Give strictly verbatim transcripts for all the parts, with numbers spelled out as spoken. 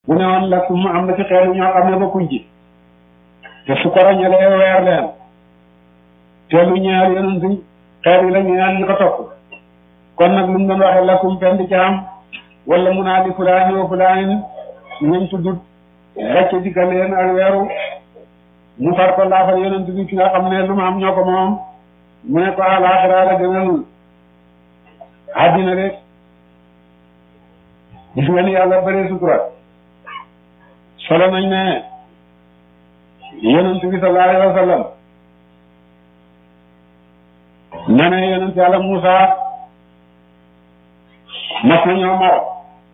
bu ne woon lakum am na ci xeetu ñoo xam ne bokkuñ ci te su ko ràññalee weer leen te lu ñaar yonent xeet yi la ñaan ñu ko topp kon nag lu mu doon waxee lakum fen di ci am wala mu naa di fulaani wa fulaanin ñañ tuddut gàcce dikkal leen ak weeru mu far ko laafal yonent bi ki nga xam ne lu mu am ñoo ko moom mu ne ko alaaxira la gënal àddina de gis nga ni yàlla bëree sutura solo nañ ne yonent bi sallallahu alayhi wa sallam na ne yonent yàlla Muusa mas na ñoo mar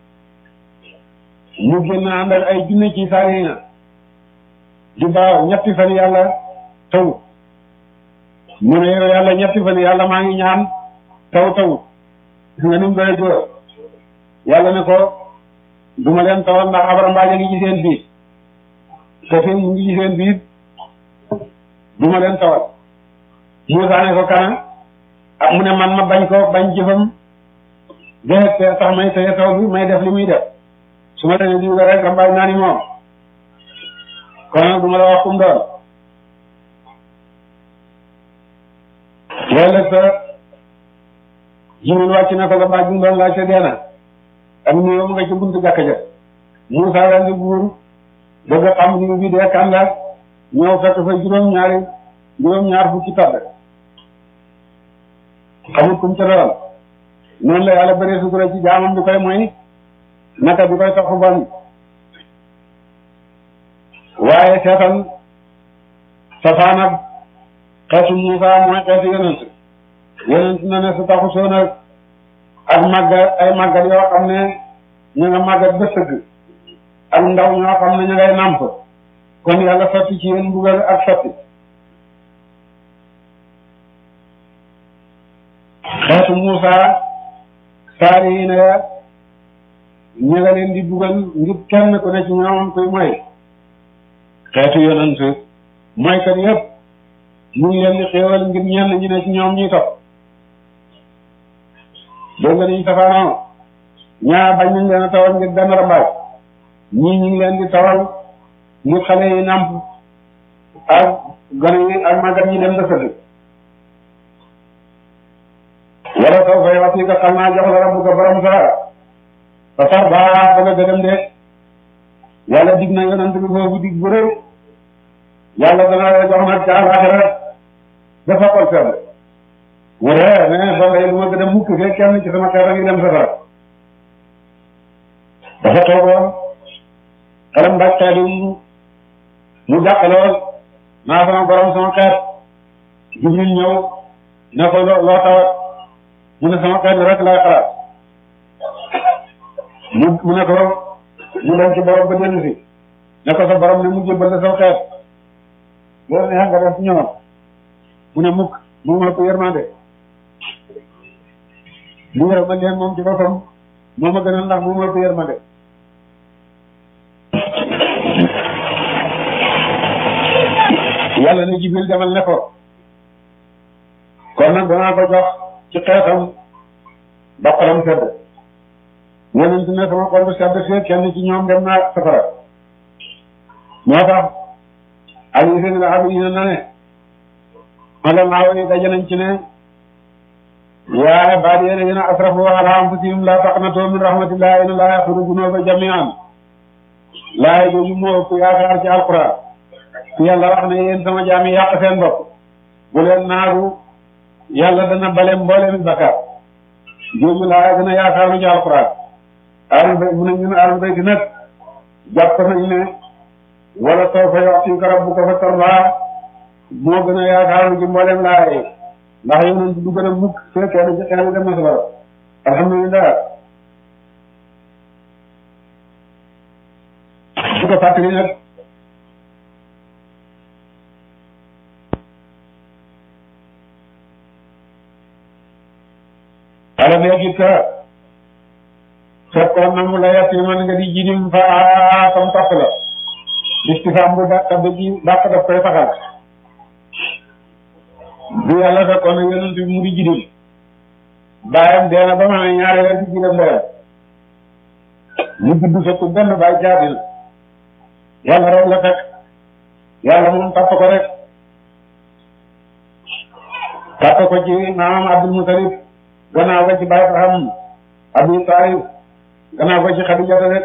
mu génn ànd ak ay junne ci saarina di baaw ñetti fan yàlla taw mu ne yow yàlla ñetti fan yàlla maa ngi ñaan taw taw gis nga ni mu doy góor yàlla ne ko duma leen tawal ndax abara mbaaja ngi ci seen biir te fi mu ngi ci seen biir duma leen tawal Muusaa ne ko kana ak mu ne man ma bañ ko bañ jëfam joxe te tax may teye taw bi may def li muy def su ma demee diw rek rambaaj naa ni moom kon nag duma la wax kum doon loolu sa Jibril wàcc na ko la mbaaj bu mu doon laaj te deena ak nuyoo mu nga ci buntu jàkka ja Muusaa daal di buur bëgg a xam li bi dee kan la ñëw fekk fa juróom-ñaari juróom-ñaar fukki tabb xamut kum ca doon noonu la yàlla bëree sutura ci jaamam bi koy mooy naka bi koy topp bon waaye seetal safaanab xeetu Muusaa mooy xeetu yonent yonent na ne su taxu soo nag ak màggat ay màggat yoo xam ne ñu nga màggat ba sëgg ak ndaw ñoo xam ne ñu ngay nàmp kon yàlla sotti ci yéen mbugal ak sotti xeetu Muusaa saari yi ne ñu nga leen di bugal ngir kenn ku ne ci ñoom koy mooy xeetu yonent mooykat yëpp mu ngi leen di xéewal ngir ñenn ñi ne ci ñoom ñuy topp dégg nga niñ safaanoo ñaar bañ nañ leen a tawal ngir benn rambaaj ñii ñu ngi leen di tawal ngir xale yi nàmp ak gone yi ak màggat ñi dem dëkk wala soo fay wax nga xam naa jox la rabbu ko borom sa ba sax baa ba nga gëdëm de yàlla dig na yonent bi foofu dig bu rëy yàlla dana la jox nag ca àllaaxira dafa xol sedd wala ne soo ngay lu ma gëdëm mukk fee kenn ci sama xeet a ngi dem safara dafa toogoon xelam mbaj xeet yi mu dàq lool naa sama borom sama xeet Jibril ñëw ne ko loo loo tawat mu ne sama xeet rek lay xalaat mu mu ne ko mu dem ci borom ba dellu si ne ko sa borom ne mu jébbal la sama xeet loolu ne nga def ñëwoon mu ne mukk mu ma ko yërmande mu yërëm ma leen moom ci boppam moo ma gënal ndax mu ma ko yërmande yàlla ne Jibril demal ne ko kon nag danaa ko jox ci xeetam ba xolam sedd yonent ne sama xol bu sedd fee kenn ci ñoom dem naa safara moo tax ali seen la abi na ne ala naaw yi daje nañ ci ne yaa ibaadiya allaziina asrafu ala anfusihim laa taqnatu min rahmatillahi inna allaha yaghfiru dunuuba jamii'an laay jooju moo ëpp yaakaar ci alquran yàlla wax ne yéen sama jaam yi yàq seen bopp bu leen naagu yàlla dana bale mboolemi bakkaar jooju laa gën a yaakaaru ci alquran ahlul bayt mu ne ñun ahlul bayt nag jàpp nañ ne wala sawfa yu'tika rabbuka fatardaa moo gën a yaakaaru ci mboolem laa yi ndax yonent du gën a mukk fekk kenn ci xeetu dem na safara alhamdulillah su ko fàttali nag alam yajidka fekkoon na mu la yatiiman nga di jirim fa tam topp la istifaam bu dàq ba ji dàq daf koy saxal bu yàlla fekkoon na yonent bi mu di jirim baayam dee na ba ma ne ñaari weer ci jirim ndeyam ñu judd fekk benn baay jaadil yàlla rek la fekk yàlla moom topp ko rek topp ko ci maamam Abdul Mutalib gannaaw ko ci baay Faham Abi Taalib gannaaw ko ci Xadijata rek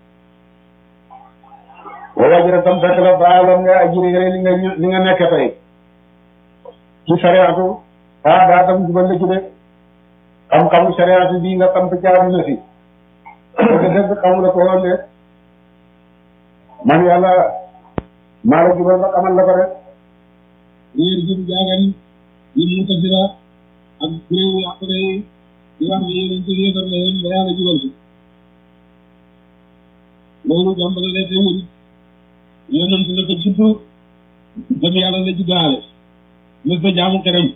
boo wajira tam fekk la baaloon nga ajiri li nga li nga nekk tey ci sariatu ah daa tam jubal la ci de xam-xamu sariatu bii nga tamp jaar na si dëgg dëgg xamu la ko woon de man yàlla maa la jubal ba xamal la ko rek yéen jëm jaagan yi mu tasira ak kuréel yàqule yi di wax ne yéen ci yéefar la yéen ba yàlla jubal si loolu jàmbale de teewul yonent la ko juddu gëm yàlla la juddaale mës ba jaamu këram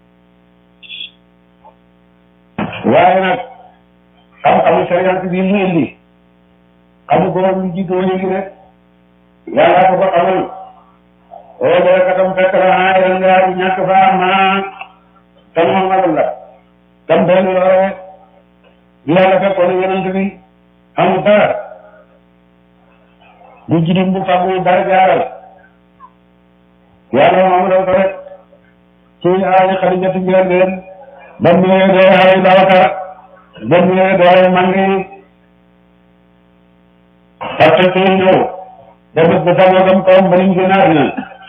waaye nag xam-xamu sariya bi mu indi xamu ko lu jiitu woon ngi rek yàlla ko ko xamal oo dara katam fekk la ah yéen nga ñàkk fa ama tam xamal la tam doon loole bi yàlla fekkoon yonent bi amul dara bu jidim bu fàggu dara jaaral yàlla moom la ko rek ci aali Xadijatu njël leen ba mu ñëwee doo aali Babakar ba mu ñëwee doo mangi parce que ñëw ba bés ba tàggoogam kawam ba ñu gën a àddina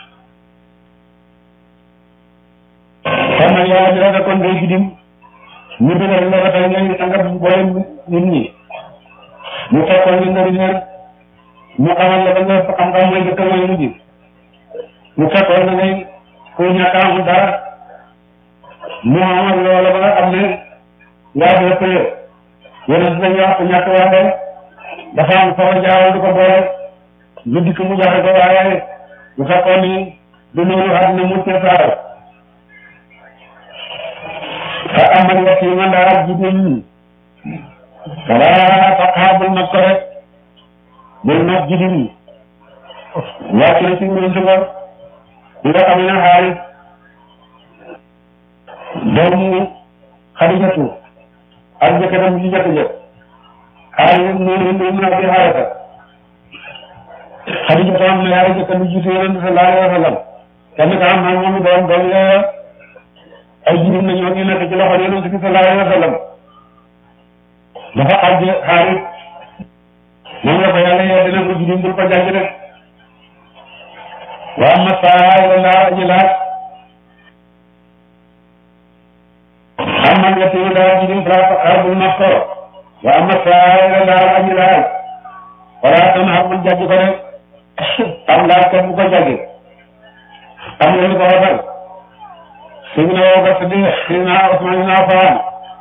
kon nag yàlla bi rek kon day jidim ñu dugal la tey ngay sangat boole nit ñi mu fekkoon ñu ndari ñër mu xamal la ba nga xam-xam mooy jëkk mooy mujj mu fekkoon na ngay ku ñàkk amul dara mu amal loola ba nga xam ne yaa ngi ëppee yéen dañuy wax ku ñàkk waxee dafa am solo jaawal du ko boole lu dikk mu joxe ko waaye bu fekkoon ni du noonu àddina mu cee saar ka amal wax yi man daal jigéen wala faqaa bul nag ko rek bul nag jigéen wàcc na ci ñoom suba bi nga xam ne Xaaris doomu Xadijatu ak jëkkëram ji jëkk-jëkk Xaaris mu indi mu abi Xaarisa Xadijatu am na yaari jëkkër lu jiitu Yonent sallallahu alayhi wa sallam kenn ka am na moom doom doom yooya ay jirim na ñoo ngi nekk ci loxo Yonent bi sallallahu alayhi wa sallam dafa xaj Xaaris moom la ko yàlla yee dina ko jirim bul ko jàjj rek wa amma saa laa aji laaj amma nga téye laa jirim fala xar bul nas ko wa amma saa laa aji laaj wala tan xar bul jàjj ko rek am laaj ko bu ko jàjj am nga lu ko waxal Seydina Abubakar Siddiq Seydina Usmaan ibn Affaan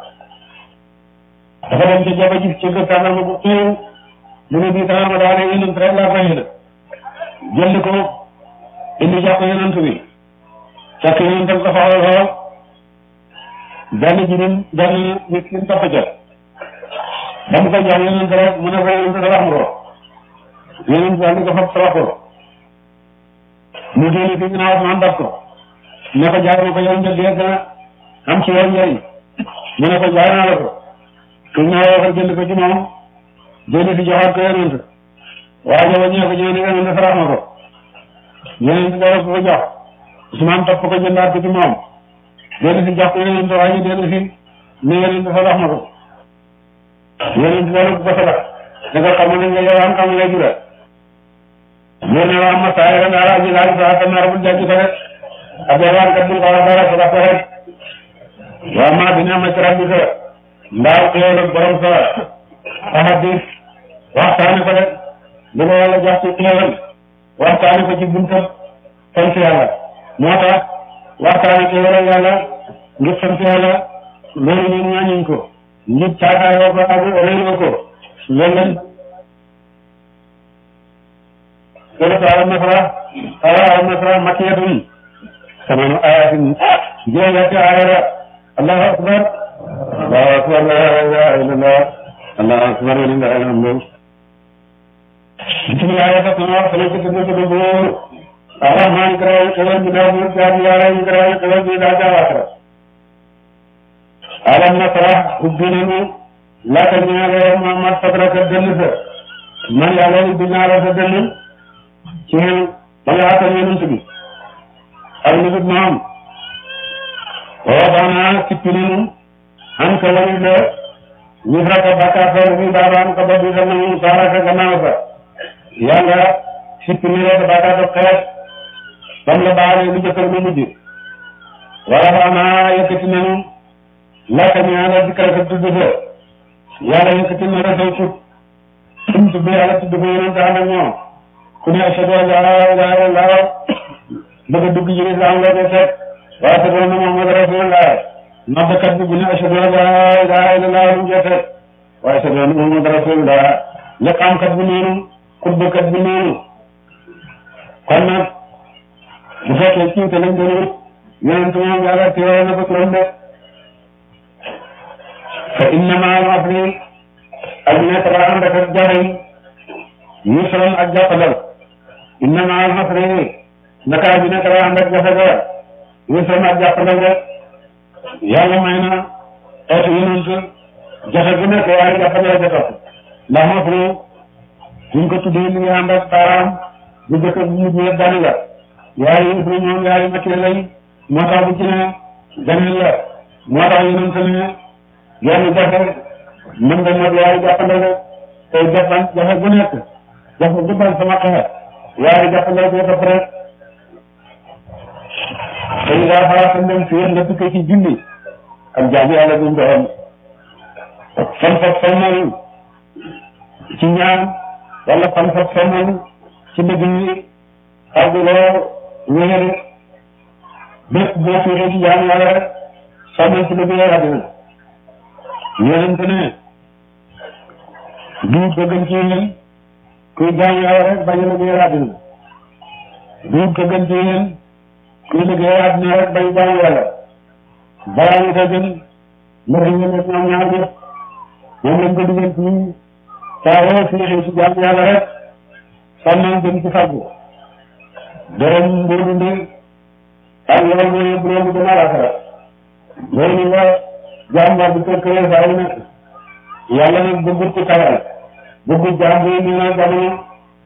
dafa dem ci jaba gis ci gë tàngal ma bu xiiw mu ne bii tàngal ma daa ne yonent rek laa fay na jënd ko indi jox ko yonent bi fekk yonent ko xool xool benn jirim benn miskin topp ca ba mu ko jox yonent rek mu ne ko yonent da wax ma ko yonent daal di ko fab sarax ko mu génne fi ginnaaw Usmaan daf ko ne ko jaay ma ko yow njëg gën a am ci yow njëriñ mu ne ko jaay naa la ko fi ginnaaw ko jënd ko ci moom génne fi joxaat ko yonent waaye ba ñëw ko ñëw ne yonent sarax ma ko yonent dara ko ko jox Usmaan topp ko jëndaat ko ci moom génne fi jox ko yonent waaye ñu génne fi ne yonent sarax ma ko yonent dara ko ko sarax ne ko xamu ne nga yow am xamu nga jura yéen waa Masaay nga laa ji laaj saa sa nar bu jàjj ko rek ab yawaan kat bul ko wax dara sarax ko rek waa maa bi ni'mati rabbika mbaaw xéewal ak borom sa ahadis waxtaane ko rek li ma yàlla jox ci xéewal waxtaane ko ci buntab sant yàlla moo tax waxtaane xéewal ak yàlla ngir sant yàlla loolu ñun ñaañuñ ko ngir caakaayoo ko ak réeroo ko loolu lañ suratu Al-Nasr Al-Nasr makkiyatun samanu ayatin juróom-ñetti aaya Allahu akbar Allahu akbar la ilaha illallah Allahu akbar walillahi alhamdu bismillahi rahmani rahim arrahman karay xewal bi daa mu jaadi yaara karay xewal bi daa jaawatra alam nasrah ubbi nañu laata ñaare Muhammad fadraka dënn sa man yàlla ubbi naa la sa dënn ci ba nga xatal yonent bi ak nit moom woo baanaa sippi nanu an ka wari la ñu raka bakkaar sa bi baabaan ka ba bi sa nangu saaraka gannaaw sa yàlla sippi ni la sa bakkaar sa xeet bam la baale lu jëkkal lu mujj wala baanaa yëkkati nanu laata ñaare dikkara sa tudd sa yàlla yëkkati na la say tut suñ tudd yàlla tudd ko yonent ànd ak ñoom ku ne ashhadu an laa ilaaha illallaah bëgg a dugg ci lislaam la ko fekk wa ashhadu anna Muhammadan rasuulullaah noddakat bi bu ne ashhadu an laa ilaaha illallaah lu jot rek wa ashhadu anna Muhammadan rasuulullaah liqaamkat bi noonu xutbakat bi noonu kon nag bu fekkee ci te lañ doon yonent moom yàlla teewal na ko turam de fa inna ma'al usri ak nekk la ànd ak jafe yusran ak jàppandal inna ma'al usri naka bi nekk la ànd ak jafe ga yusran ak jàppandal de yàlla may na xeetu yonent jafe bu nekk waaye jàppandal ja topp ndax usri buñ ko tuddee mi ngi ànd ak baaraam bu jëkk bu mujj yëpp dani la waaye usri ñoom yaay makkee lay moo tax bu ci ne ganel la moo tax yonent ne yenn jafe mën nga ñor waaye jàppandal rek tey jàppan jafe bu nekk jafe bu dal sama xeet waaye jàppandal boo topp rek tey daa faa sa ndem si yéen nga tukkee ci julli ak jaamu yàlla buñ doxam fan fab sommal ci ñaan wala fan fab sommal ci dëgg yi xarduloo wéere bépp boo fiiree ci jaamu yàlla rek sommal ci dëgg yàlla dina yonent ne du gën ci yéen kuy jaamu yàlla rek bañ a liggéey àddina du gën ci yéen kuy liggéey àddina rek bañ jaamu yàlla balaa ñu ko gën ndax ñu ne ñoom ñaar ñëpp moom lañ ko digal ci saa yoo fiixee ci jaamu yàlla rek sàmmal gën ci fàggu dërëm mboo dundee ak loolu mooy yëpp loolu gën a rafet loolu la jàmbaar bi ko këree saa yu nekk yàlla nag bëggut ci tawal bëggut jaam bi ñu ne jamono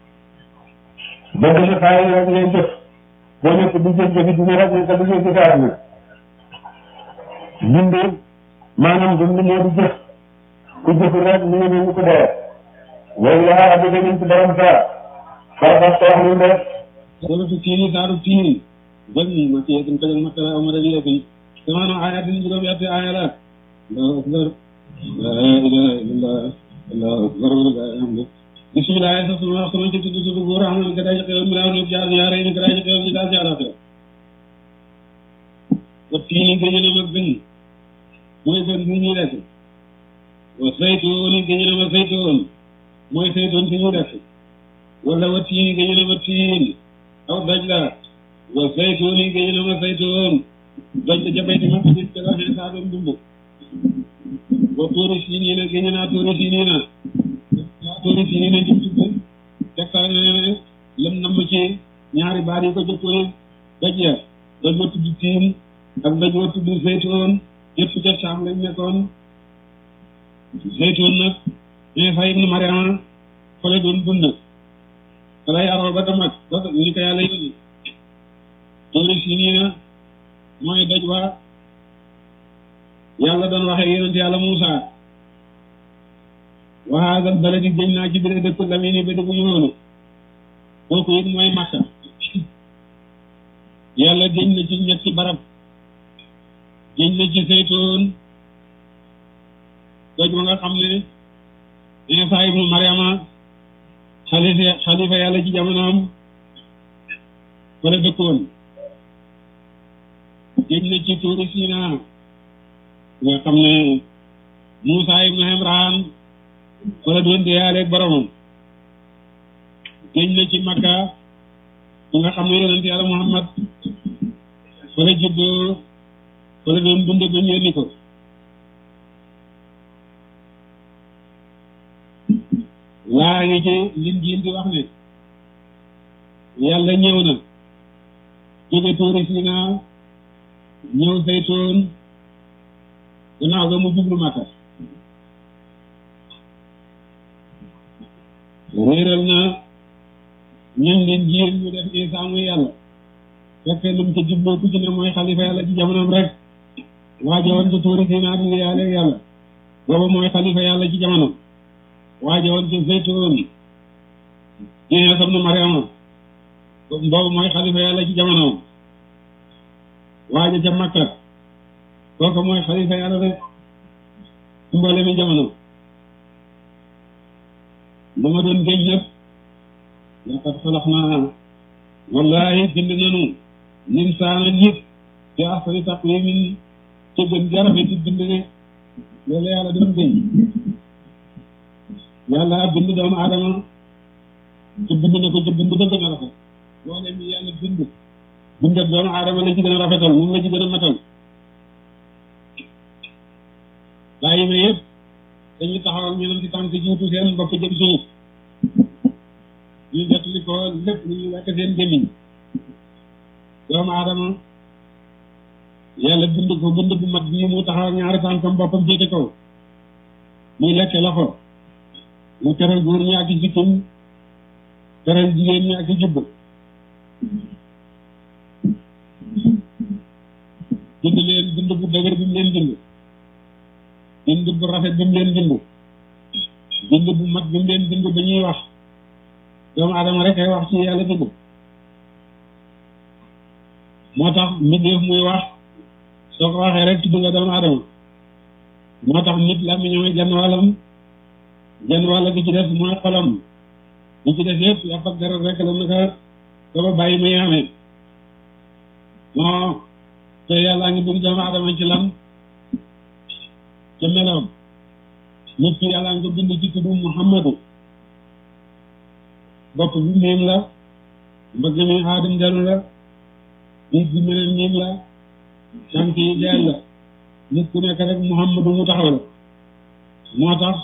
bëgg na saa yi rek ngay jëf boo nekk di jëf jëfi dina rek nekk di jëf ci saa na dund maanaam dund moo di jëf ku jëful rek mu ngi ne ko dee loolu laa abdi nañ ci borom saa farafas ko wax lu def suratu tiini saaru tiini bal ni ma ci tan kajal makala amara bi yabi sama ayatin juróom yetti aaya la Allahu akbar la ilaha illallah Allahu akbar walillahi alhamdu bismillah sa sunu wax sama ci tuddu tuddu góor amal ga day xew mi laaw ñu jaar ñaare ni ga day xew ni daal jaaraat wa tiini gëñu na mag gën mooy gën bi ñuy lekk wa saytuun gëñu na ma saytuun mooy saytuun fi ñuy lekk wala wa tiini gëñu na ma tiin aw daj la wa saytuun gëñu na ma saytuun doj la jabayti ma gis ca la saa doon dund wa tuuri siiniina gëñu naa tuuri siiniina waa tuuri siiniina jëm ci biir tegtal na ne lam namm ci ñaari baat yi ko jëkkoon doj ya doj wa tudd tiin ak doj wa tudd zeytoon yëpp ca Saam lañ nekkoon zeytoon nag Iisaa ibnu Maryama fa la doon dund fa la yaroo ba mag ba ni ko yàlla yónni tuuri siiniina mooy doj wa yàlla doon waxee yonent yàlla Muusa wa haazal baladi jëñ naa ci biir dëkk lamini ba dëkk yoonu kooku it mooy Makka yàlla jëñ na ci ñetti barab jëñ na ci Zeytuun doj wa nga xam ne Iisaa ibnu Maryama xalifa xalifa yàlla ci jamonoom fa la dëkkoon jëñ na ci tuuri Siinaa nga xam ne Muusaa ibnu Imraan fa la doon deeyaaleeg boromam jëñ na ci Makka nga xam ne yonent yàlla Muhammad fa la juddoo fa la doon dund ba ñu yónni ko laa ngi ci Linjiil di wax ne yàlla ñëw na jóge tuuri Siinaa ñëw Zeytuun gannaaw ga mu jublu Makka réeral na ñun leen jiir ñu def Isa muy yàlla fekkee lu mu ca jubloo ku ci ne mooy xalifa yàlla ci jamonoom rek waajowoon ca tuuri Sinaa di yàlla yàlla boobu mooy xalifa yàlla ci jamono waajowoon ca Zeytuun Iisaa ibnu Maryama boobu mooy xalifa yàlla ci jamono waaja ca Makka kooku mooy xalifa yàlla de ci mboole mi jamono lu ma doon géej nag laqad xalaqnaa wallaahi bind nanu linsaana nit fi ahsani taqwiimin ci gën jarafeti bind ne loolu yàlla doon géej yàlla bind doomu aadama ci bind na ko ci bind ba gën a rafet loole mi yàlla bind bind ak doomu aadama la ci gën a rafetal moom la ci gën a matal bàyyi ma yëpp dañuy taxaw ak ñeneen ci tànk jiitu seen bopp jëm suuf ñu jotali ko lépp lu ñu lekk seen gémmiñ doomu aadama yàlla bind ko bind bu mat bii mu taxaw ak ñaari tànkam boppam féete kaw muy lekk loxo mu teral góor ñi ak i sikkim teral jigéen ñi ak i jubb bind leen bind bu dëgër bi mu leen bind bind bu rafet bi mu leen bind bind bu mat bi mu leen bind ba ñuy wax doomu adama rek ay wax ci yàlla bind moo tax mbindeef muy wax soo ko waxee rek tudd nga doomu adama moo tax nit la mi ñooy genn wàllam genn wàll gi ci def mooy xolam li ci def yëpp yàpp ak dara rek la naka soo ko bàyyi muy amee moo te yàlla ngi bind doomu adama ci lan ca meloom nit ki yàlla ngi ko bind ci tuddu Muhammadu bopp bi miim la mbëgg mi aadam dellu la nit bi meneen miim la tànk yi deel la nit ku nekk rek Muhammadu mu taxaw la moo tax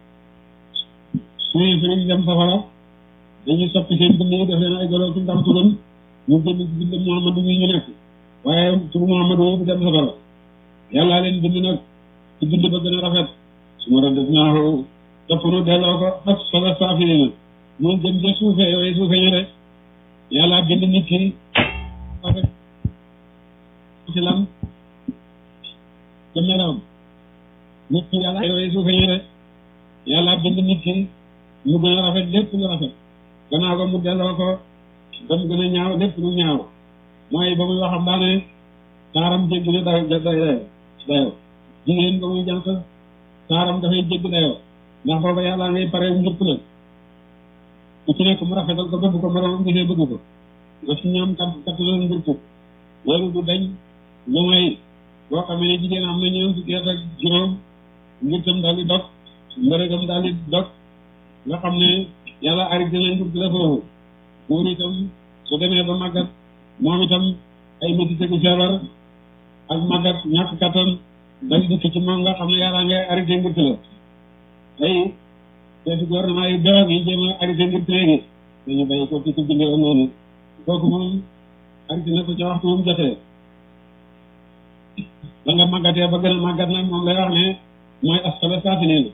suñu firiñ dem safara dañuy soppi seen bind yi def leen ay golo ci ndam turam ñu génn ci bind Muhammadu yi ñu nekk waaye turu Muhammadu yi bu dem safara yàllaa leen bind nag ci bind ba gën a rafet su ma doon def naa topp nu delloo ko ak solo saafiri na muy gën ca suufee yooyu suufee ñu de yàlla bind nit ki rafet ci lan ca meloom nit ki yàlla yooyu suufee ñu de yàlla bind nit ki mu gën a rafet lépp lu rafet gannaaw ko mu delloo ko ba mu gën a ñaaw lépp lu ñaaw mooy ba muy waxam daane taaram jéggi na day day day dayo jigéen ba muy jànq taaram dafay jéggi dayoo ndax booba yàlla ngay pare njëkk la ku ci nekk mu rafetal ko bëgg ko moroomam gisee bëgg ko nga ci ñoom kat kat loolu njëkk loolu du dañ lu may boo xamee ne jigéen am na ñoom fukki at ak juróom njëkkam daal di dog mbërëgam daal di dog nga xam ne yàlla arrêté na njëkk la foofu góor itam su demee ba màggat moom itam ay métti tegu feebar ak màggat ñàkk kattan dal dikk ci moom nga xam ne yàlla ngay arrêté njëkk la tey teefi gouvernement yi bewoog yi jéem a arrêté njëkk léegi dañu béy ko ci ko bindee woon noonu kooku moom arrêté na ko ca waxtu moom jotee da nga màggatee ba gën a màggat nag moom lay wax ne mooy asfala saafiliina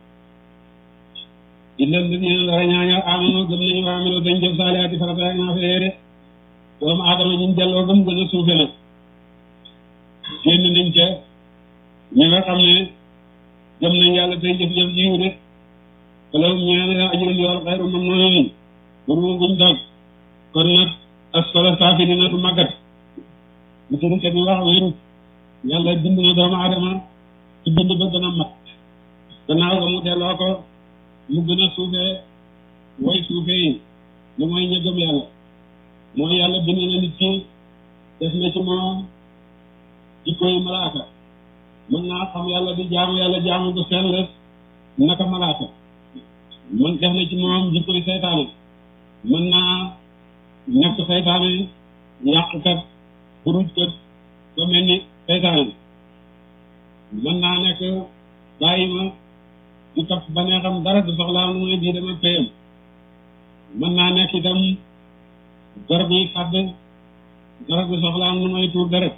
illa alladina dara ñaaña amano gëm nañu wa amilo dañ jëf saalihaati farata ak naafile de doomu aadama ñu delloo gëm gën a suufe nag génn nañ ca ñi nga xam ne gëm nañ yàlla tey jëf-jëf jiw de falahum ñaane ajrun yool xayru mamnuun pour mu buñ dog kon nag asfala saafiliina du màggat lu ci kat ñu wax wéru yàlla bind na doomu aadama ci bind ba gën a mat gannaaw ga mu delloo ko mu gën a suufee way suufee yi lu mooy ña gëm yàlla mooy yàlla bind na nit ki def na ci moom jikkoy malaaka mën naa xam yàlla di jaamu yàlla jaamu bu sell naka malaaka man def na ci moom jikkoy seytaane mën naa nekk seytaane yàqkat burujkat ba mel ni seytaane mën naa nekk bàyyi ma di topp ba nee xam dara du soxlaa lu mooy bii dama payam mën naa nekk itam garab yi fàdd dara du soxlaa lu mooy tuur deret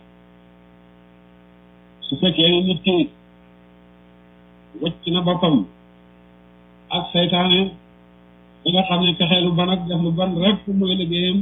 su fekkee ni nit ki wëcc na boppam ak seytaane da nga xam ne pexe lu bon ak def lu bon rek mooy liggéeyam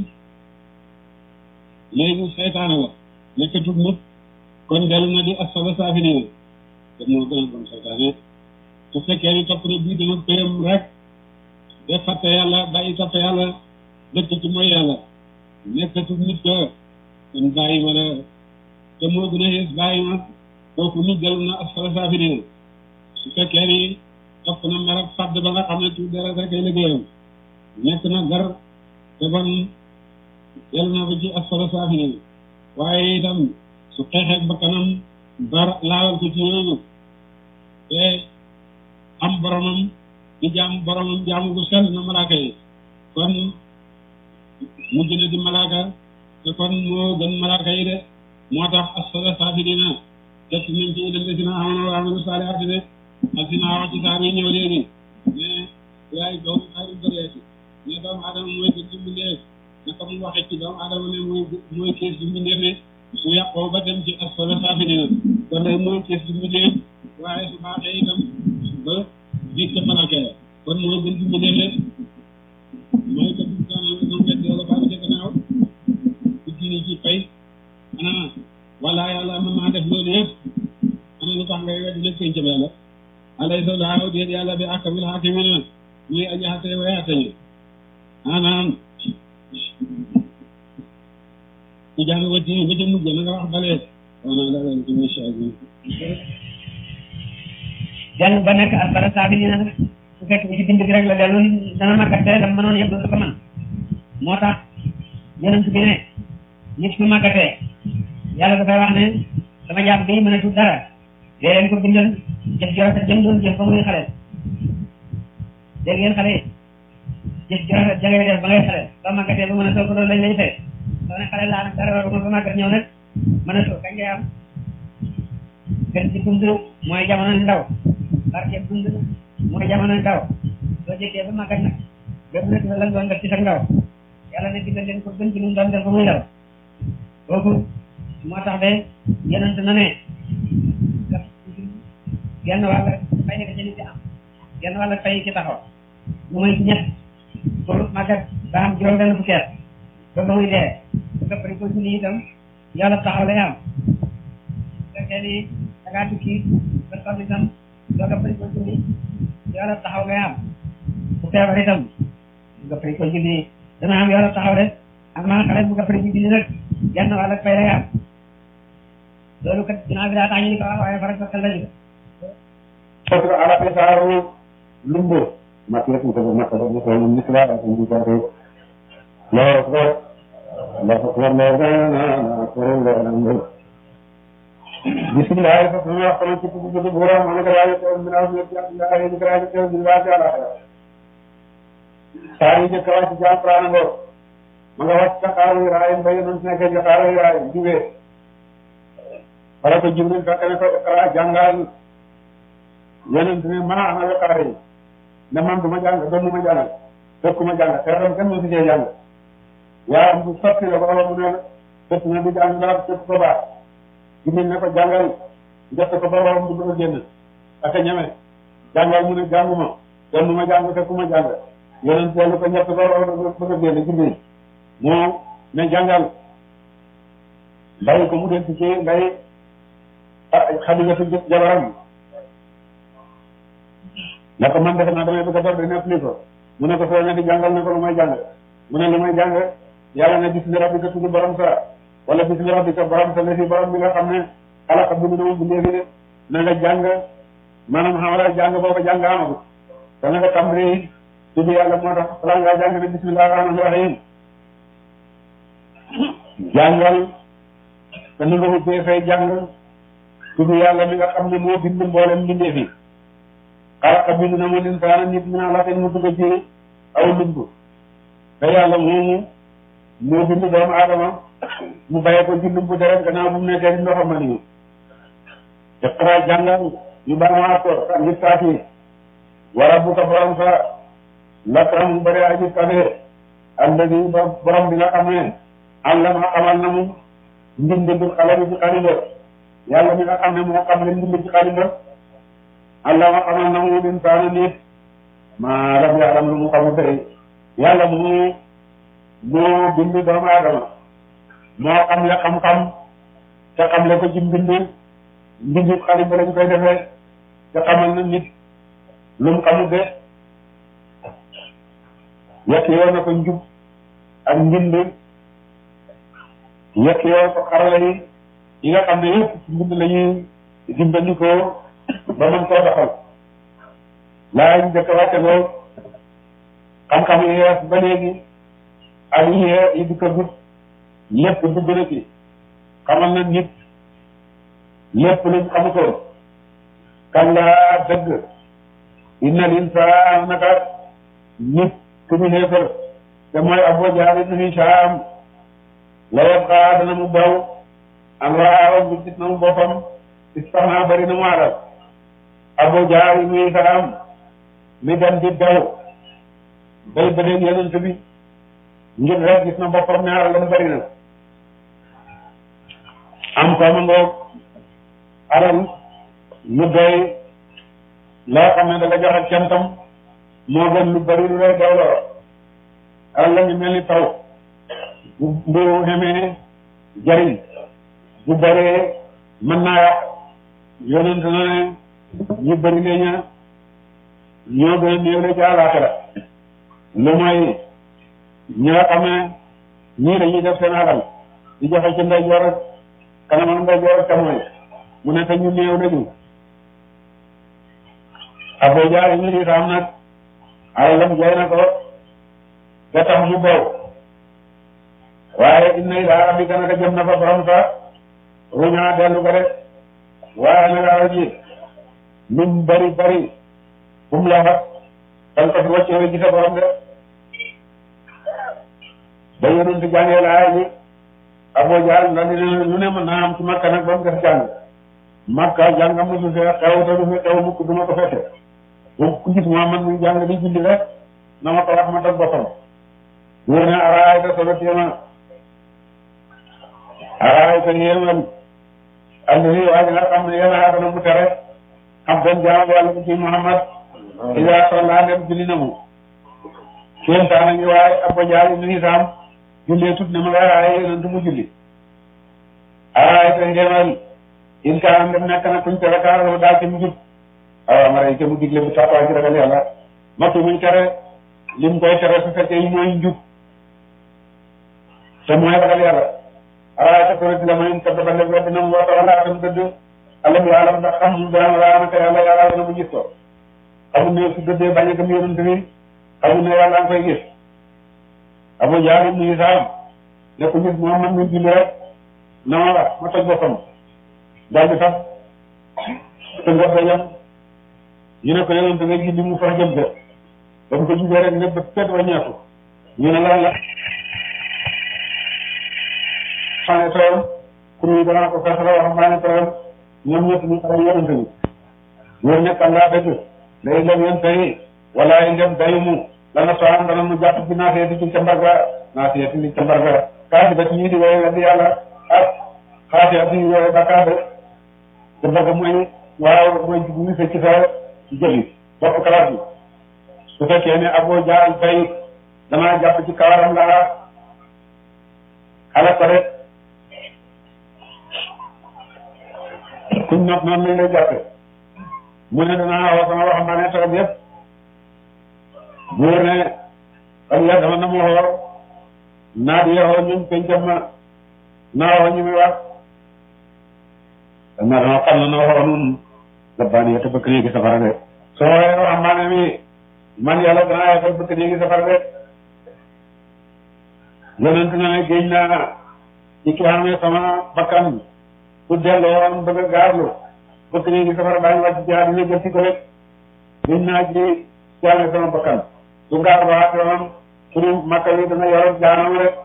léegi seytaane la nekkatul nit kon dellu na di asfala saafiliina te moo gën a bon seytaane su fekkee ni topp na bii dama péyam rek def fàtte yàlla bàyyi topp yàlla dëkk ci mooy yàlla nekkatul nit ko kon bàyyi ma la te moo gën a xees bàyyi ma kooku nit dellu na asfala saafiliina su fekkee ni topp na mer ak fàdd ba nga xam ne tuuti dara rek ay liggéeyam nekk na gar te bon dellu na ba ci asfala saafiliina waaye itam su xeexeeg ba kanam bar laawal ko ci yooyu te am boromam di jaam boromam jaamu gu sell na malaaka yi kon mujj na di malaaka te kon moo gën malaaka yi de moo tax asfala saafiliina def nañ ci idal lazina aamanu wa amilu saalihaati de alsina wax ci saar yi ñëw léegi mais yaay doomu xayrul bariyaati ne doomu aadama mooy gën ci mbindeef naka mu waxee ci doomu aadama ne mooy mooy kees ci mbindeef ne su yàqoo ba dem ci asfala saafiliina kon day mooy kees ci mbindeef waaye su baaxee itam ba dégg ca malaaka ya kon mooy gën ci mbindeef mooy ko du kaana ñoom wedd yàlla baal ca gannaaw ci diini ci fay ana wala yàlla mën naa def loolu yëpp ana lu tax ngay wedd lépp ci yàlla alaysa laahu déet yàlla bi ahkamil haakimiina muy aji àtte way àtte ñi maanaam ku jàng wati ba ca mujj na nga wax balee wana la leen ci misha bi jàng ba nekk asfala saafiliina nag su fekk ci bind bi rek la dellu dana màggat te dam mënoon yëpp dootu ko mën moo tax yonent bi ne nit ku màggatee yàlla dafay wax ne sama jaam bi mën a tuut dara dee leen ko bindal jëf ju rafet jëm doon jëf ba muy xale dégg ngeen xale jëf ju rafet ja ngay def ba ngay xale ba màggatee ba mën a toog loolu lañ lay fay soo ne xale laa nag dara waruma ba màggat ñëw nag mën a toog kañ ngay am gën ci dund mooy jamono ndaw barke dund mooy jamono ndaw soo jëkkee ba màggat nag bépp nekk la lan doon def ci sa ndaw yàlla ne digal leen ko gën ci lu mu doon def ba muy ndaw kooku moo tax de yonent na ne genn wàll fay nga jëli ci am genn wàll fay ci taxaw lu muy ñett pour màggat ba am juróom benn fukki at ba ba muy dee su ko ko julli itam yàlla taxaw lay am fekkee ni da ngaa tukki ba toll itam doo ko ko julli yàlla taxaw ngay am bu feebar itam bu ko ko julli dana am yàlla taxaw de am naa xale bu ko julli nag genn wàll fay lay am loolu kat ginnaaw bi daa tax ñu ni ko wax waaye farak sakkal lañu ko ala fi saaru lumbo maklet mu tabu makka mu ko ñu nisla ak ñu ko ko lo ko lo ko lo na ko lo na bismillah fa ñu wax ko ci ci ci borom ma nga yaay ko mi naaw ñu ci Allah ay ñu graay ko di wa taala saari je kawa ci jaan prana ngo ma nga wax ta xaaru raay mbay non nekk ci xaaru raay juwe wala ko jibril ka ne ko ra jàngal yonent ne ma ana la xaare ne man du ma jàng doon ma jàng fekk ma jàng te ram kenn mu ci jàng yaa am bu sotti la ba mu ne fekk na di jàng dara fekk ko baax jibril ne ko jàngal jot ko ba waram du ko génn ak a ñeme jàngal mu ne jànguma doon ma jàng fekk ma jàng yonent ne ko ñett ba waram du ko génn jibril moo ne jàngal bàyyi ko mu dem ci ci ngay Xadija fi jabaram ne ko man defe naa damay bëgg a bar di nettali ko mu ne ko soo ne di jàngal ne ko lu may jàng mu ne lu may jàng yàlla ne bismi rabbika tudd borom sa wala bismi rabbika borom sa ne si borom bi nga xam ne xalaqa bi mu ne moom bindee fi de na nga jàng maanaam xamala jàng boo ko jàng amagut te na nga tàmbali tudd yàlla moo tax balaa ngaa jàng ne bismillahi rahmani rahim jàngal te na nga ubbee fay jàng tudd yàlla mi nga xam ne moo bind mboolem mbindee fi xalaqa bind na mu insaana nit mi naa laten mu dugg ci aw lumb te yàlla moomu moo bind doomu aadama mu bàyyi ko ci lumb deret gannaaw bu mu nekkee di ndoxam ma nii iqra jàngal yu baamaa ko ngir saati wa rabbuka borom sa lakram mu bëri aji kafe alladi borom bi nga xam ne allama xamal na mu mbindul xalami ci xalima yàlla mi nga xam ne moo xam ne mbind ci xalima allama xamal na mu insaana nit maa lam ya'lam lu mu xamu tey yàlla mu moo bind doomu aadama moo xam le xam-xam te xam le ko ci mbind mbindu xalim ba lañ koy defee te xamal na nit lu mu xamul de yekk yoo na ko njub ak mbind yekk yoo ko xarala yi yi nga xam ne yëpp ci mbind la ñuy dimbandikoo ba mën koo doxal laa ñu jëkk wàcce loolu xam-xam yi yees ba léegi ak yi yee yi di ko gut lépp dugg na ci xamal na nit lépp luñ xamutoon kan laa dëgg inna linsaana naka nit ku ñu xeefar te mooy Abu Jahl ibn Hisham la yabqa dana mu daw an raaw bi gis na mu boppam istaxnaa bari na mu alal Abu Jahl ibn Hisham mi dem di daw bay bëdeeg yonent bi ngir rek gis na boppam ne alalam bari na am ko ma ngoog alal lu doy loo xam ne da nga joxe cantam moo gën lu bari lu lay dawloo alal la ñu mel ni taw bu bu xamee jariñ bu bëree mën naa yàq yonent na ne ñu bëri leña ñoo gën a néew la ci àllaaxira lu mooy ñi nga xam ne ñii dañuy def seen alal di joxe ci ndeyjoor ak kanam ndeyjoor ak càmmoñ mu ne te ñu néew lañu Abu Jahl ibn Hisham nag alalam jay na ko ba tax mu bow waaye inna ilaa rabbika naka jëm na fa borom sa ruñaa dellu ko de waaye nag alal ji lum bari bari bu mu la fa danga ko fi wàccee ci sa borom de ba yonent jàngee laaya ji Abu Jahl ndax dina lu ne mën naa am ci Makka nag ba mu def jàng Makka jàngam mosu fee xew te du fi xew mukk du ma ko fete bu ku gis Muhammad muy jàng di julli rek na ma ko wax ma dog boppam wóor ne araayta solo téema araayta yéemal alladi waaji nga xam ne yàlla adana mu tere xam doon jaam yàlla bu ci Muhammad ida solla dem julli na mu kéemtaan a ngi waaye Abu Jahl ibn Hisham jullee tut ne ma ngay aaye yonentu mu julli araayta yéemal in ka am dem nekk na kuñ tere kaaralo daal ci mu jub waaw ma rey te mu digle bu taxawaay ci ragal yàlla makki muy tere lim koy tere su fekkee yi mooy njub te mooy ragal yàlla araayta koroti la mayin ka daba leb dina mu wata wala atam dëdd alam yàlla ndax xam dana laa naka yàlla yàlla dana mu gis ko xamul ne su dëddee bañ a gëm yonent bi xamul ne yàlla nga koy gis Abu Jahl ibn Hisham ne ko gis Muhammad mu julli rek na ma wax ma toj boppam daal di tax te nga ba yam ñu ne ko yonent nga julli mu fa jëm de ba mu ko jugee rek ne ba pet waññeeku ñu ne lan la xane tool pour ñu danaa ko fexe la wax maa ne tool ñoom ñëpp ñu xare yonent bi wóor ne kan laa dëgg day dem yéen tey wala yi dem dayumu dana soxam dana mu jàpp ci naasee di ci ca mbarga naasee di ci ca mbarga kaasi ba ci ñii di woye weddi yàlla ak xaasi ak ñu woye bakkaar de ca mbarga mooy waaw mooy ñu fe ci sa jëli bopp kawar bi su fekkee ne Abu Jahl tey danaa jàpp ci kawaram laa xale ko rek kuñ nopp noonu lañ lay jàppe mu ne danaa woo sama waxambaane toog yëpp buur ne xam nga dama na mu xool naa di yoxoo ñun pencam ma naa woo ñu muy wax dama dama xam na na waxoo nun gabbaani yetta bëkk néegi safara de soo waxee waxambaane mi man yàlla danaa yettal bëkk néegi safara de yonent na ne géej naa ci ki xamee sama bakkan ku delloo woon bëgg a gaarlu bëkk néegi safara daañu wàcc ci àddina jël ci ko rek géej naa ci ci xamee sama bakkan su gaar ba woon suñu makka yi dana yoroon jaanam rek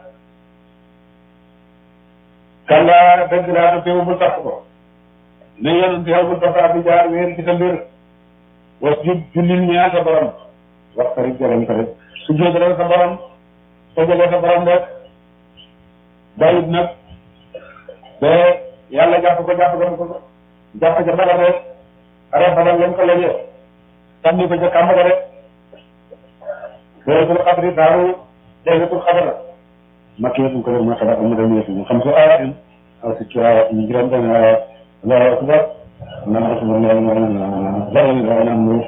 kalla dëgg laa te teewu bul tax ko ne yonent yow bul tax Abu Jahl wéer ci sa mbir was jub jullil ñaa sa borom wax tarik jëlam ko rek su jógalee sa borom soo jëlee sa borom rek dayit nag ba yàlla jàpp ko jàpp ko ko jàpp ca badal rek ara badal lañ ko lajee sànni ko ca kàmb ga rek laylatul qadri daaru laylatul qadr makkiyatun ko ma xalaat mu dem yeesu xam su ayatin aw si ciwa ñu juróom benn aya Allahu akbar nan ko mo ñaan ñaan dara ñu dara ñu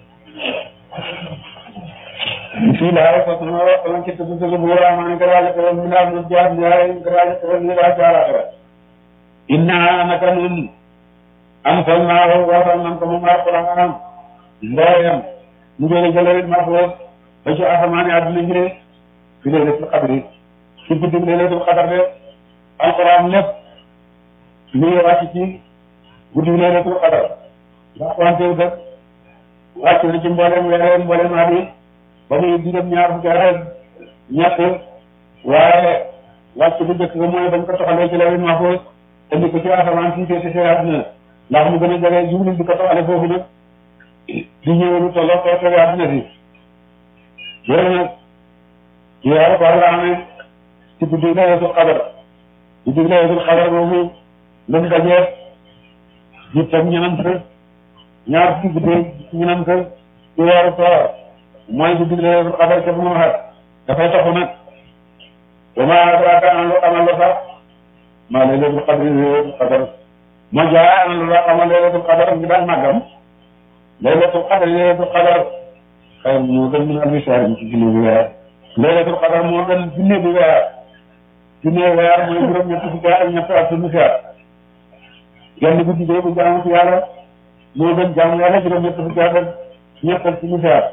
bismillah ko no ko ci tuddu tuddu bu rahman garaale ko min al mujahid ñaay garaale ko ni la jaara inna nakanun anzalnahu wa anzalna ko mo alquran ndayam mu jële jële ma ko ba ci asamaani àdduna ji ne fi laylatul qadri ci guddi laylatul qadr de alquran lépp li ngi wàcc ci guddi laylatul qadr ndax wante dëkk wàcc na ci mboolem weer mboolem at yi ba muy digam ñaar fukki at ñett waaye wàcc bu njëkk nga mooy bañ ko toxalee ci lawin mahfuz indi ko ci asamaan fii te ci àdduna ndax mu gën a jege jibril di ko toxale foofu nag di ñëwlu tolloo ko tege àdduna si loolu nag ci weeru koor la amee ci guddi laylatul qadr guddi laylatul qadr boobu lu mu dajee ji tam ñenam sa ñaar fukki guddi ñenam sa ci weeru koor mooy guddi laylatul qadr ca bu mu xat dafay taxu nag wa maa adraaka an lu xamal la sax maa laylatul qadr laylatul qadr ma jaa an lu la xamal laylatul qadr ngi daan màggam laylatul qadr laylatul qadr xëy moo gën min alfi shahr ci junne bi weer laylatul qadr moo gën junne bi weer junne weer mooy juróom ñett fukki ak ñett ak suñu seet genn guddi googu jaamu ci yàlla moo gën jaamu yàlla juróom ñett fukki ak ñett ak suñu seet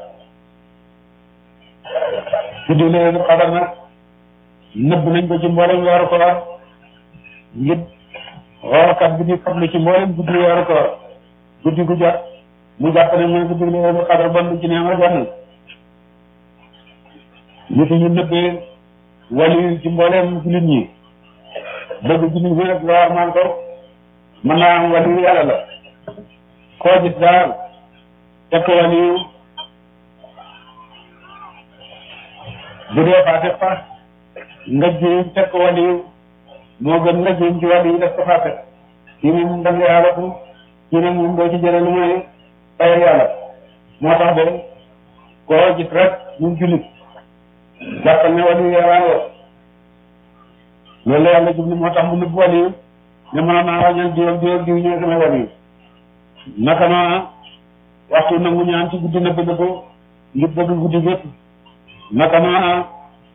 guddi laylatul qadr nag nëbb nañ ko ci mboolem weeru koor ngir xoolkat bi di xam ci mboolem guddi weeru koor guddi gu jot mu jàpp ne mooy guddi laylatul qadr bon ci neema jonn nit ñu nëbbee wali ci mbooleem jullit ñi bëgg jullit bi nag nga war maan ko mën naa am wali yàlla la koo gis daal tekk wali bu dee faate fa nga jiim tekk wali moo gën nga jiim ci wali def ko faate kii moom da nga yàlla ko kii nag moom doo ci jële lu mooy fayal yàlla moo tax de koo gis rek ñu jullit jàppal ne wali yàlla loolu la yàlla jublu moo tax mu nëbb wali ne mën naa wàññal diw diw diw ñooy sama wali naka noona waxtu nangu ñaan ci guddi nëbb na ko ngir bëgg guddi gépp naka noona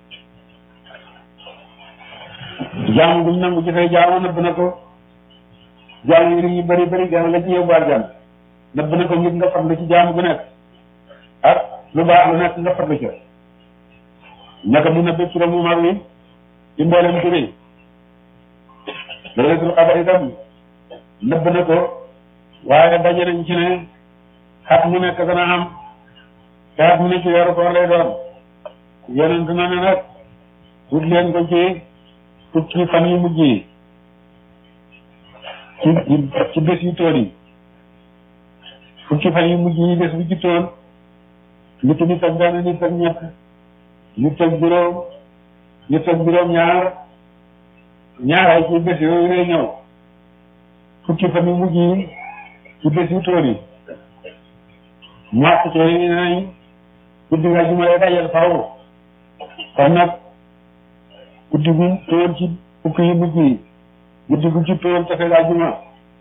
jaamu guñ nangu ci fay jaamu nëbb na ko jaamu yi yu bëri bëri gën la ci yóbbu aljan nëbb na ko ngir nga farlu ci jaamu gu nekk ak lu baax lu nekk nga farlu ca naka mu nëbb turam mu mag wi ci mboolem turi laylatul qadr itam nëbb na ko waaye daje nañ ci ne xat mu nekk dana am te xat mu ne ci weeru koor lay doon yonent na ne nag wut leen ko ci fukki fan yu mujj yi ci ci bés yu toon yi fukki fan yu mujj yi bés bu jittoon nit nit ak benn nit ak ñett nit ak juróom nit ak juróom ñaar ñaar ay ci bés yooyu lay ñëw fukki fan yu mujj yi ci bés yu toon yi ñàkk ci yi nañ guddi nga juma lay dajal faw kon nag guddi gu toon ci fukki yu mujj yi guddi gu ci toon te fekk juma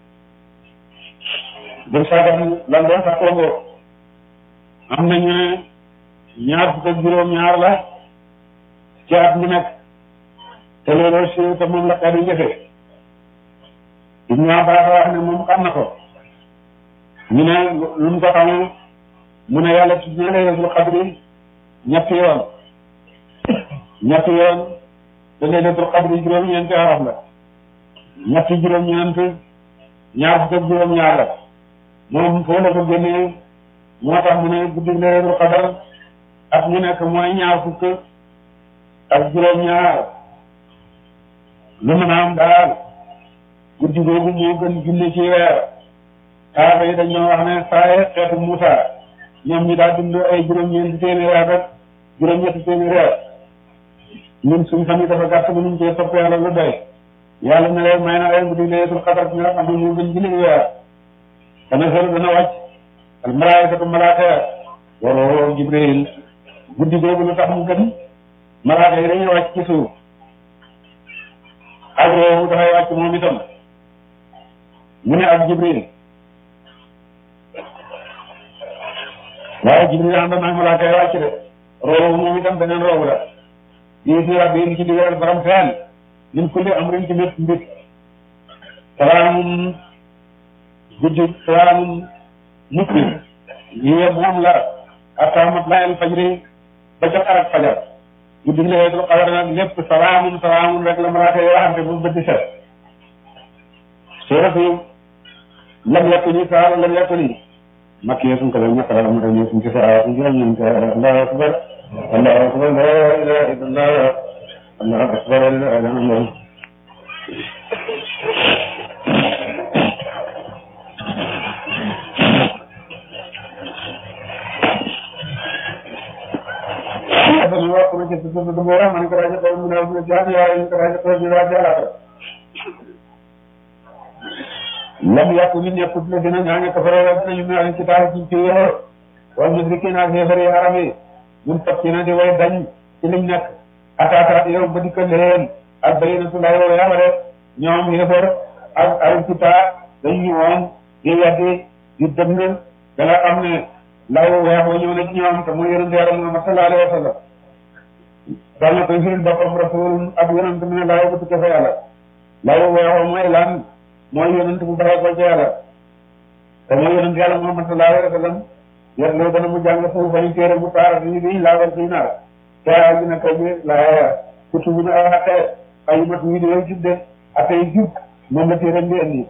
dem saagan lan doon sax kongo am nañu ne ñaar fukk ak juróom ñaar la ci at mu nekk te loolu si te moom la xel yi jëfee Ibnu Abbaas wax ne moom xam na ko ñu ne lu mu ko xamee mu ne yàlla tudd na laylatul qadri ñetti yoon ñetti yoon te laylatul qadri juróom-ñeenti araf la ñetti juróom-ñeent ñaar fukk ak juróom-ñaar la moom foo la ko génnee moo tax mu ne guddi laylatul qadr at mu nekk mooy ñaar fukk ak juróom-ñaar lu mën a am daal guddi googu moo gën junne ci weer saaba yi dañ doon wax ne saaye xeetu Muusa ñoom ñi daal dund ay juróom-ñeenti téeméer at ak juróom-ñetti téeméer at ñun suñ xam yi dafa gàtt ba nuñ cee topp yàlla lu doy yàlla ne leen may na leen guddi laylatul qadr bi nga xam ne moo gën junne weer dana sër dana wàcc al malaayikatu malaaka wa ruuhu Jibril guddi googu lu tax mu gën malaaka yi dañuy wàcc ci suuf ak roobu dafay wàcc moom itam mu ne ak Jibril waaye Jibril ànd naag malaaka yi wàcc de roobu moom itam beneen roobu la bii si rabbi ngi ci digal borom feen min kulli amrin ci mbir mbir salaamun guddi salaamun mucc yi moom la hatta matla'il fajri ba ca xarak fajar guddi gi laylatul qadr nag lépp salaamun salaamun rek la malaaka yi waxante bu bëdd set suuratu lam yakuni saara lam yakuni makkiyatun kalam masala madaniyatun ci saara juróom-ñeent allahu akbar allahu akbar la ilaha illallah allahu akbar la ilaha illallah dañu wax ko ci ci du mo ram man ko rajo ko mu na mu jaani waaye ko rajo ko ñu rajo ala lam yakun min yakut la dina ñaan ko fara wax ñu ñaan ci taal ci ci yo wal musrikina fi fari harami mun fakkina di way dañ ci liñ nekk atata yow ba dikal leen ak bayyinatu la yow ya wala ñoom yefar ak al kita dañu woon di weddi di dem da nga xam ne la yow ya ho ñu ne ci ñoom te mooy yonent Yàlla Muhammad sallallahu alayhi wa sallam dal na koy firil boppam rasul ak yonent mu ne laa yóbbu ci fa yàlla laa yóbbu waxoo mooy lan mooy yonent bu baaxee ko ci yàlla te mooy yonent Yàlla Muhammad sallallahu alayhi wa sallam yet loo dana mu jàng foofu fa ñu téere bu taara bi biñ laawal suy naar te dina ko bi laa kutu bu ne ay xaqe ay mat wi di yow jubde ak ay jub moom la téere bi indi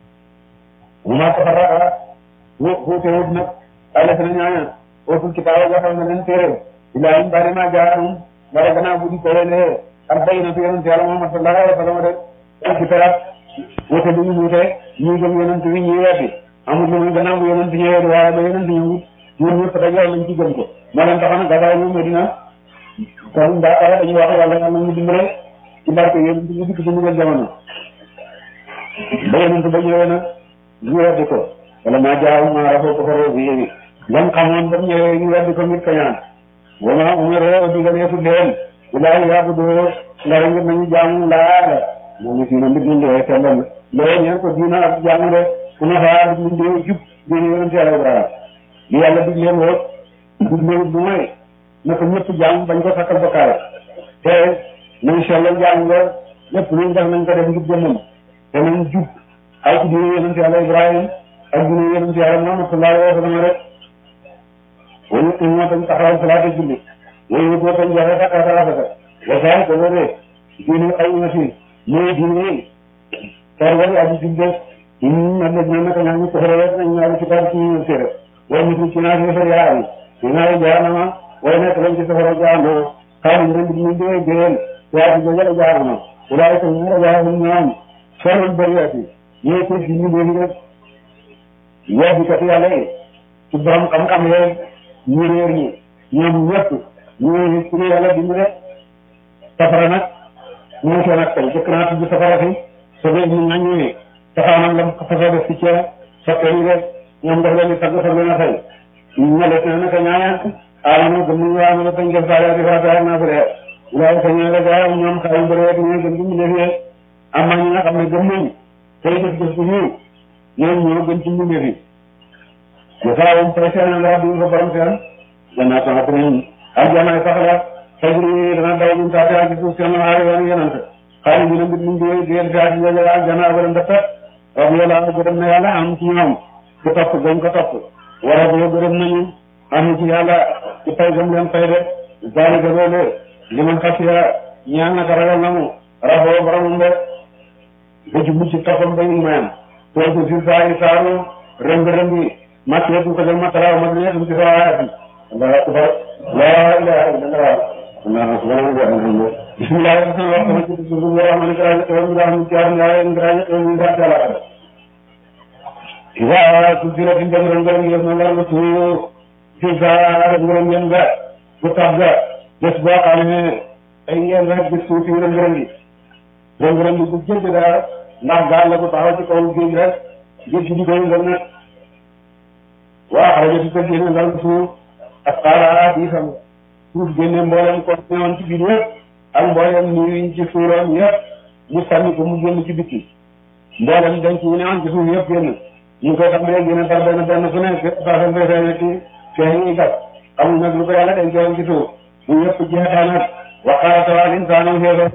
mu maa ko farraa xuute wut nag ala sina ñaaña ootul ci tawa joxal na leen téere ilaa bari ma jaarum bara gannaaw bu di ko lee ak bayyinatu yonent Yàlla Muhammad sallallahu alayhi wa sallam de ci tarat wote lu ñu wute ñu gëm yonent wi ñuy weddi amul lu muy gannaaw bu yonent ñëwee waaye ba yonent ñëwut ñun ñëpp dañoo lañ ci gëm ko moo leen taxoon gàddaay ñu Medina kon Dakar dañuy wax yàlla yàlla ñu dimbale ci barke yonent ñu dikk ci ndigal jamono ba yonent ba ñëwee nag ñu weddi ko wala maa jaaw maa rafoo ko faroo bi yéegi lan xamoon ba ñëwee ñu weddi ko ngir kañaan wama umiru digaleefu leen ilaahi yaabudu ndara ngir nañu jaamu laa moom ñu siina mbir ñu ndee sellal loo ñeen ko diina ak jaamu de ku ne xaar ñu ndee jub diine yonent Yàlla Ibrahima li yàlla dig leen woo dig leen bu mooy na ko ñëpp jaamu bañ ko sakkal bokkaale te nañ sellal jaamu nga lépp luñ def nañ ko def ngir jëmmam te nañ jub ay ci diine yonent Yàlla Ibrahima ak diine yonent Yàlla Muhammad sallallahu alayhi wa sallam rek wala ñu ñoo tam taxawal salaata julli wala ko tam joxe sakka salaata wasaay ko lore diine ay na fi mooy diine tar wala aji julde in na la ñu naka ñu ko xere nañ ñaari ci tar ci ñu sere wala ñu ci na fi fa yaay dina jaanama wala nak lañ ci safara jaano xaali ñu ñu ñu jël yaa ci jël jaanama wala ko ñu la ñaan farul bariyati ñe ko ci ñu ñu rek yaa bi kat yàlla ci borom xam-xam yee ñu réer ñi ñoom ñëpp ñu ci yàlla dimbale safara nag ñu ko nag tey jëkk naa tudd safara fi so be ñu ngañu taxaanam lam ko fa def ci ceeb soppe yi rek ñoom daf leen di tagg fa gën a fay ñu ñale na naka ñaayaan aamanu gëm ñu waa na tañ gëm saala di farata na bu dee laa ko ñaale gaa ñoom xayu bëre ak ñu gën ñu def am na ñi nga xam ne gëm nañu tey def def ko ñu ñoom ñoo gën ci ñu fi jasaawum fay seen la du ko borom seen janna ta hatrin aljana saxla tajri dana daw ñu taate ak suuf seen ay yoon yonante xali ñu ngi ñu ngi deel gaati ñu la aljana wala ndata radiyallahu gërëm na yàlla am ci ñoom ko topp gën ko topp wara bo gërëm nañu am ci yàlla ci fay gëm leen fay de zalika loolu liman xasiya ñaan na ragal namu rabo borom de bu ci mucc toppam bay mayam to ci fi saay saaru rëng rëngi makkiyatu ko jama tara madinatu ci sawaati Allahu akbar la ilaha illallah Allahu akbar bismillahir rahmanir rahim bismillahir rahmanir rahim wa min jami'a ingrani min ta'ala ila tuzira bin jamran garam yasna la mutu fi saara garam yanga bu tabga des ba xamne ay yeen rek bi suufi garam garam gi garam garam gi bu jëg da ndax gaal la ko taxaw ci kaw géej rek géej gi ko ngam na waa xarajatu ko génne ndal suuf ak xaala di sam suuf génne mboolem ko ñëwoon ci biir yëpp ak mboolem nii yiñ ci suuroon yëpp mu sànni ko mu génn ci bitti mboolem denc yi newoon ci suuf yëpp génn ñu ngi koy xam ne génne par benn benn ku nekk façon koy feeñe ci feeñ yi gas amul nag lu ko yàlla denc woon ci suuf bu yëpp jeexee nag waxaara tawal insaanu xeeso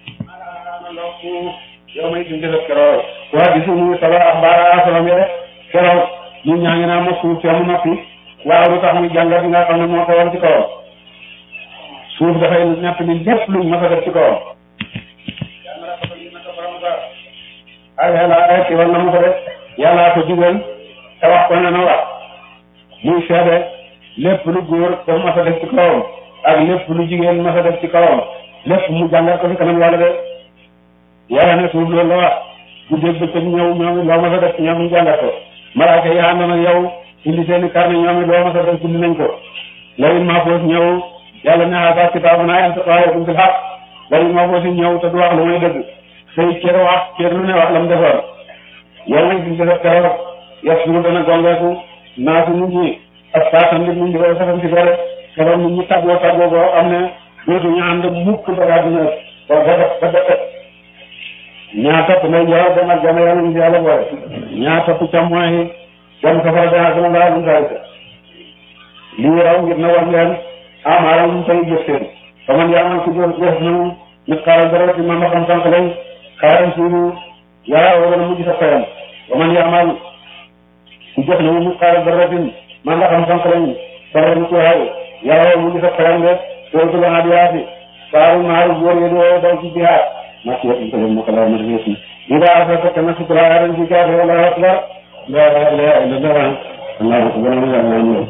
yow may duñ defee keroog waa di suñu saba ak baara asalam ya de keroog ñun ñaa ngi naa ma suuf see mu noppi waaw lu tax muy jàngat bi nga xam ne moo ko woon ci kawam suuf dafay ñett bi lépp luñ mës a def ci kawam ay yàlla ay ci war na mu ko def yàllaa ko digal te wax ko ne na wax muy seede lépp lu góor dafa mës a def ci kawam ak lépp lu jigéen mës a def ci kawam lépp mu jàngat ko fi kanam yàlla de yàlla ne suuf loolu la wax bu dégg bëccëg ñëw ñoom it loo mës a def ci ñoom ñu jàngat ko malaaka yi ànd na yow indi seeni carnet ñoom it loo mës a def bind nañ ko lawil mahfuus ñëw yàlla ne haaza kitaabunaa yantiqu alaykum bil haqq lawil mahfuus ñëw te du wax lu may dëgg say cër wax cër lu ne wax la mu defoon yow nañ suñ defee keroog yas mu dana gongeeku naa si nit ñi ak saasan nit ñi di koy safam ci gore keroog nit ñi tàggoo tàggoo boo xam ne dootuñu ànd mukk ba daa dina ba ba ba ba ñaa topp nay joor dem ak jàmm yàlla ñu si yàlla boole ñaa topp càmmooy dem safara dana gën a ngaa dum saay sa lii raw ngir na war leen amaaram ñu koy jëf seen fa man yaamal ku jëf jëf na nit xaaral dara ci man ma xam sànq lay xaaral suudu yaa war a mujj sa fayam wa man yaamal ku jëf na nit xaaral dara ci man nga xam sànq lañ sara mu ci xaw yaa war a mujj sa fayam de sootu la adiyaati saaru naaru góor yi di woo daw ci jihaad maki yëpp ko mo kala ma def ni ida afata kana sutra ran ci ka wala akbar la ilaha illallah allahu akbar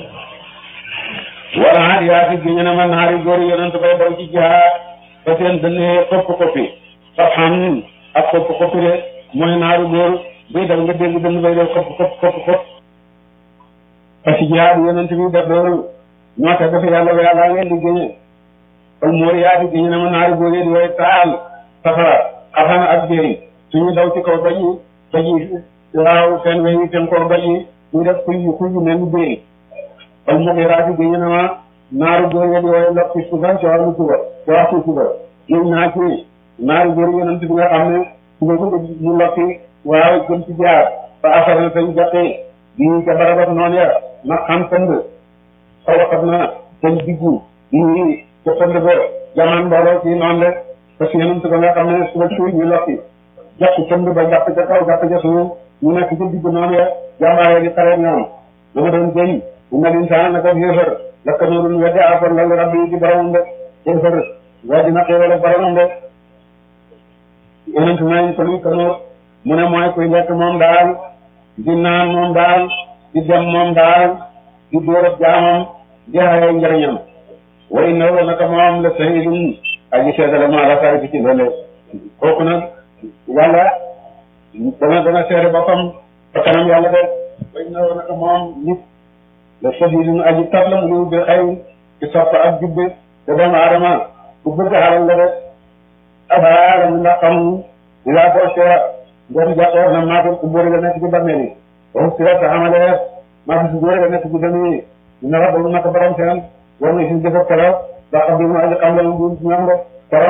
wala hadiyaati giñana man hari góor yonent koy daw ci jihaad ba seen dënne kopp koppi sabhan ak kopp koppi de mooy naaru góor buy daw nga dégg dënn bay def kopp kopp kopp kopp parce que jihaad yonent bi def loolu ñoo tax dafa yàlla ba yàlla ngeen di géñe kon moor yaati giñana man hari góor yi di way taal safara xafana ak jéeri suñu daw ci kaw daj yi daj yi waaw seen weñ yi seen kaw daj yi ñu def kuy kuy yu mel ni jéeri kon mu ngi raati gi ñu ne ma naaru góor yi di wooye ndox ci suba ci wàllu suba ci waxtu suba yéen naa ci naaru góor yonent bi nga xam ne suba mu lokki waaw jëm ci jaar fa asar na sañ jaqee bii ca barabab noonu ya na xam tënd xawaxat na seen diggu bii ca tënd ba jaman mbooloo ci noonu rek parce que yonent ba nga xam ne suba suy ñu lokki jàpp tënd ba jàpp ca kaw jàpp ca suuf ñu nekk ci digg noonu ya jàmbaare di xare ñoom dama doon jëñ inna l'insaana naka yéefar lakka noorun wedde afar lal rabbi yi ci boromam de yéefar weddi na xéewal boromam de yonent nañ ko luy kanoor mu ne mooy kuy lekk moom daal di naan moom daal di dem moom daal di dóorab jaamam di xaye njëriñam wa innahu naka moom la sahidun aji seedale ma la sari ci loole kooku nag yàlla dana dana seede boppam fa kanam yàlla de wa innahu naka moom nit la sahidun aji tab la mu ngi ubbi xëy ci sopp ak jubbe te doomu aadama ku bëgg xalal la de abaala mu ndax xam ila boo seera ngeen jàppoor na maatul ku bëri la nekk ci bàmmeel yi waxu sira ta xamale maatul ku bëri la nekk ci dënn yi dina rabal naka borom seen war na si jëfa kala ba xam bi mu aji xam la mu ci ñoom de